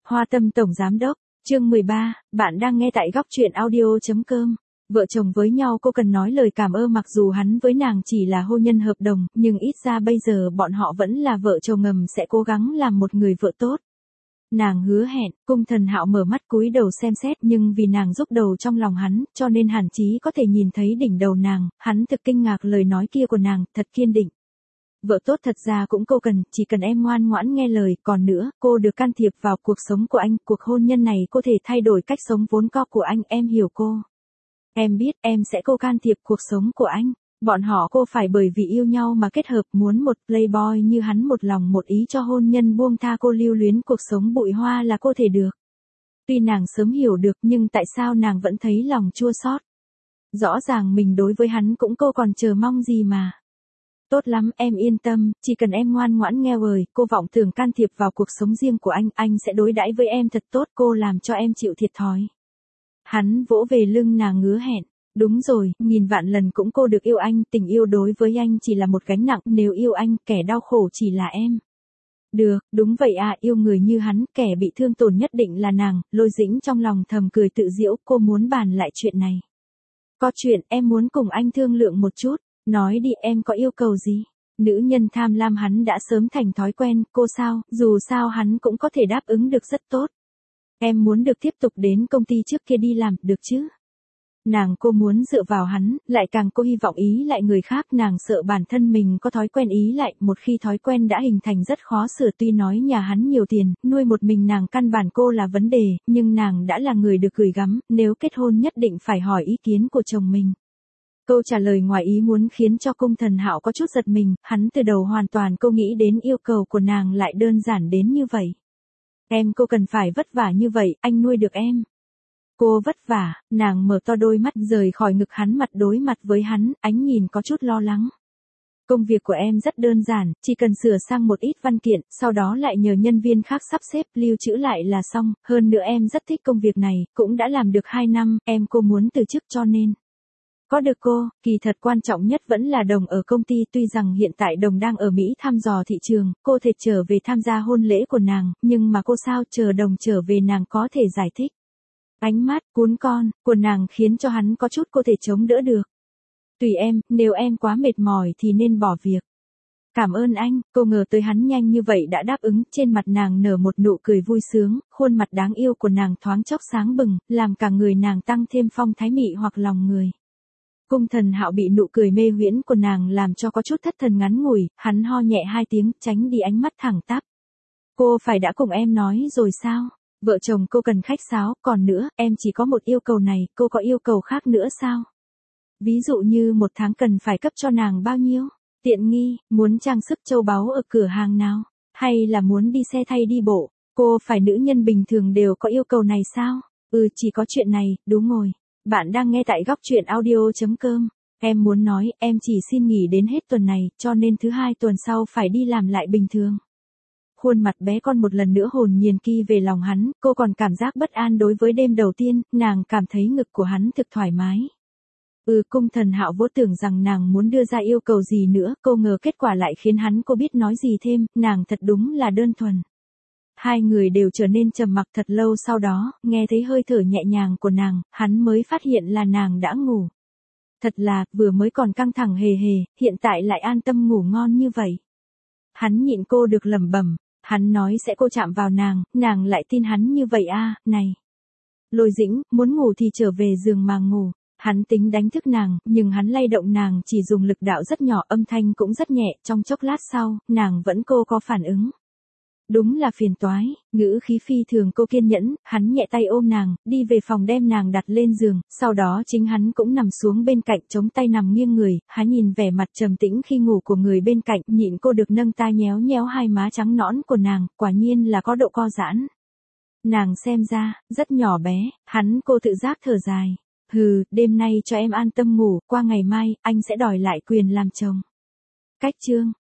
Hoa Tâm Tổng Giám Đốc, chương 13, bạn đang nghe tại góc truyện audio.com. Vợ chồng với nhau cô cần nói lời cảm ơn mặc dù hắn với nàng chỉ là hôn nhân hợp đồng, nhưng ít ra bây giờ bọn họ vẫn là vợ chồng ngầm sẽ cố gắng làm một người vợ tốt. Nàng hứa hẹn, Cung Thần Hạo mở mắt cúi đầu xem xét nhưng vì nàng giúp đầu trong lòng hắn, cho nên Hàn Chí có thể nhìn thấy đỉnh đầu nàng, hắn thực kinh ngạc lời nói kia của nàng, thật kiên định. Vợ tốt thật ra cũng cô cần, chỉ cần em ngoan ngoãn nghe lời, còn nữa, cô được can thiệp vào cuộc sống của anh, cuộc hôn nhân này có thể thay đổi cách sống vốn có của anh, em hiểu cô. Em biết, em sẽ cô can thiệp cuộc sống của anh. Bọn họ cô phải bởi vì yêu nhau mà kết hợp, muốn một playboy như hắn một lòng một ý cho hôn nhân buông tha cô lưu luyến cuộc sống bụi hoa là cô thể được. Tuy nàng sớm hiểu được nhưng tại sao nàng vẫn thấy lòng chua xót. Rõ ràng mình đối với hắn cũng cô còn chờ mong gì mà. Tốt lắm, em yên tâm, chỉ cần em ngoan ngoãn nghe lời, cô vọng tưởng can thiệp vào cuộc sống riêng của anh sẽ đối đãi với em thật tốt, cô làm cho em chịu thiệt thòi. Hắn vỗ về lưng nàng ngứa hẹn. Đúng rồi, nghìn vạn lần cũng cô được yêu anh, tình yêu đối với anh chỉ là một gánh nặng, nếu yêu anh, kẻ đau khổ chỉ là em. Được, đúng vậy à, yêu người như hắn, kẻ bị thương tổn nhất định là nàng, Lôi Dĩnh trong lòng thầm cười tự giễu, cô muốn bàn lại chuyện này. Có chuyện, em muốn cùng anh thương lượng một chút, nói đi em có yêu cầu gì? Nữ nhân tham lam hắn đã sớm thành thói quen, cô sao, dù sao hắn cũng có thể đáp ứng được rất tốt. Em muốn được tiếp tục đến công ty trước kia đi làm, được chứ? Cô muốn dựa vào hắn, lại càng cô hy vọng ý lại người khác, nàng sợ bản thân mình có thói quen ý lại, một khi thói quen đã hình thành rất khó sửa, tuy nói nhà hắn nhiều tiền, nuôi một mình nàng căn bản cô là vấn đề, nhưng nàng đã là người được gửi gắm, nếu kết hôn nhất định phải hỏi ý kiến của chồng mình. Câu trả lời ngoài ý muốn khiến cho Cung Thần Hạo có chút giật mình, hắn từ đầu hoàn toàn cô nghĩ đến yêu cầu của nàng lại đơn giản đến như vậy. Cô cần phải vất vả như vậy, anh nuôi được em. Cô vất vả, nàng mở to đôi mắt rời khỏi ngực hắn, mặt đối mặt với hắn, ánh nhìn có chút lo lắng. Công việc của em rất đơn giản, chỉ cần sửa sang một ít văn kiện, sau đó lại nhờ nhân viên khác sắp xếp, lưu trữ lại là xong, hơn nữa em rất thích công việc này, cũng đã làm được 2 năm, cô muốn từ chức cho nên. Có được cô, kỳ thật quan trọng nhất vẫn là Đồng ở công ty, tuy rằng hiện tại Đồng đang ở Mỹ thăm dò thị trường, cô thể trở về tham gia hôn lễ của nàng, nhưng mà cô sao chờ Đồng trở về nàng có thể giải thích. Ánh mắt cuốn con của nàng khiến cho hắn có chút cô thể chống đỡ được. Tùy em, nếu em quá mệt mỏi thì nên bỏ việc. Cảm ơn anh, cô ngờ tới hắn nhanh như vậy đã đáp ứng, trên mặt nàng nở một nụ cười vui sướng, khuôn mặt đáng yêu của nàng thoáng chốc sáng bừng, làm cả người nàng tăng thêm phong thái mị hoặc lòng người. Cung Thần Hạo bị nụ cười mê huyễn của nàng làm cho có chút thất thần ngắn ngủi, hắn ho nhẹ 2 tiếng, tránh đi ánh mắt thẳng tắp. Cô phải đã cùng em nói rồi sao? Vợ chồng cô cần khách sáo, còn nữa, em chỉ có một yêu cầu này, cô có yêu cầu khác nữa sao? Ví dụ như 1 tháng cần phải cấp cho nàng bao nhiêu? Tiện nghi, muốn trang sức châu báu ở cửa hàng nào? Hay là muốn đi xe thay đi bộ? Cô phải nữ nhân bình thường đều có yêu cầu này sao? Chỉ có chuyện này, đúng rồi. Bạn đang nghe tại góc truyện audio.com. Em muốn nói, em chỉ xin nghỉ đến hết tuần này, cho nên thứ 2 tuần sau phải đi làm lại bình thường. Khuôn mặt bé con một lần nữa hồn nhiên kỳ về lòng hắn, cô còn cảm giác bất an đối với đêm đầu tiên, nàng cảm thấy ngực của hắn thực thoải mái. Cung Thần Hạo vô tưởng rằng nàng muốn đưa ra yêu cầu gì nữa, cô ngờ kết quả lại khiến hắn cô biết nói gì thêm, nàng thật đúng là đơn thuần. Hai người đều trở nên trầm mặc thật lâu, sau đó, nghe thấy hơi thở nhẹ nhàng của nàng, hắn mới phát hiện là nàng đã ngủ. Thật là, vừa mới còn căng thẳng hề hề, hiện tại lại an tâm ngủ ngon như vậy. Hắn nhịn cô được lẩm bẩm, hắn nói sẽ cô chạm vào nàng lại tin hắn như vậy à, này. Lôi Dĩnh, muốn ngủ thì trở về giường mà ngủ. Hắn tính đánh thức nàng, nhưng hắn lay động nàng chỉ dùng lực đạo rất nhỏ, âm thanh cũng rất nhẹ, trong chốc lát sau, nàng vẫn cô có phản ứng. Đúng là phiền toái, ngữ khí phi thường cô kiên nhẫn, hắn nhẹ tay ôm nàng, đi về phòng đem nàng đặt lên giường, sau đó chính hắn cũng nằm xuống bên cạnh chống tay nằm nghiêng người, hắn nhìn vẻ mặt trầm tĩnh khi ngủ của người bên cạnh, nhịn cô được nâng tay nhéo nhéo hai má trắng nõn của nàng, quả nhiên là có độ co giãn. Nàng xem ra, rất nhỏ bé, hắn cô tự giác thở dài. Đêm nay cho em an tâm ngủ, qua ngày mai, anh sẽ đòi lại quyền làm chồng. Cách chương.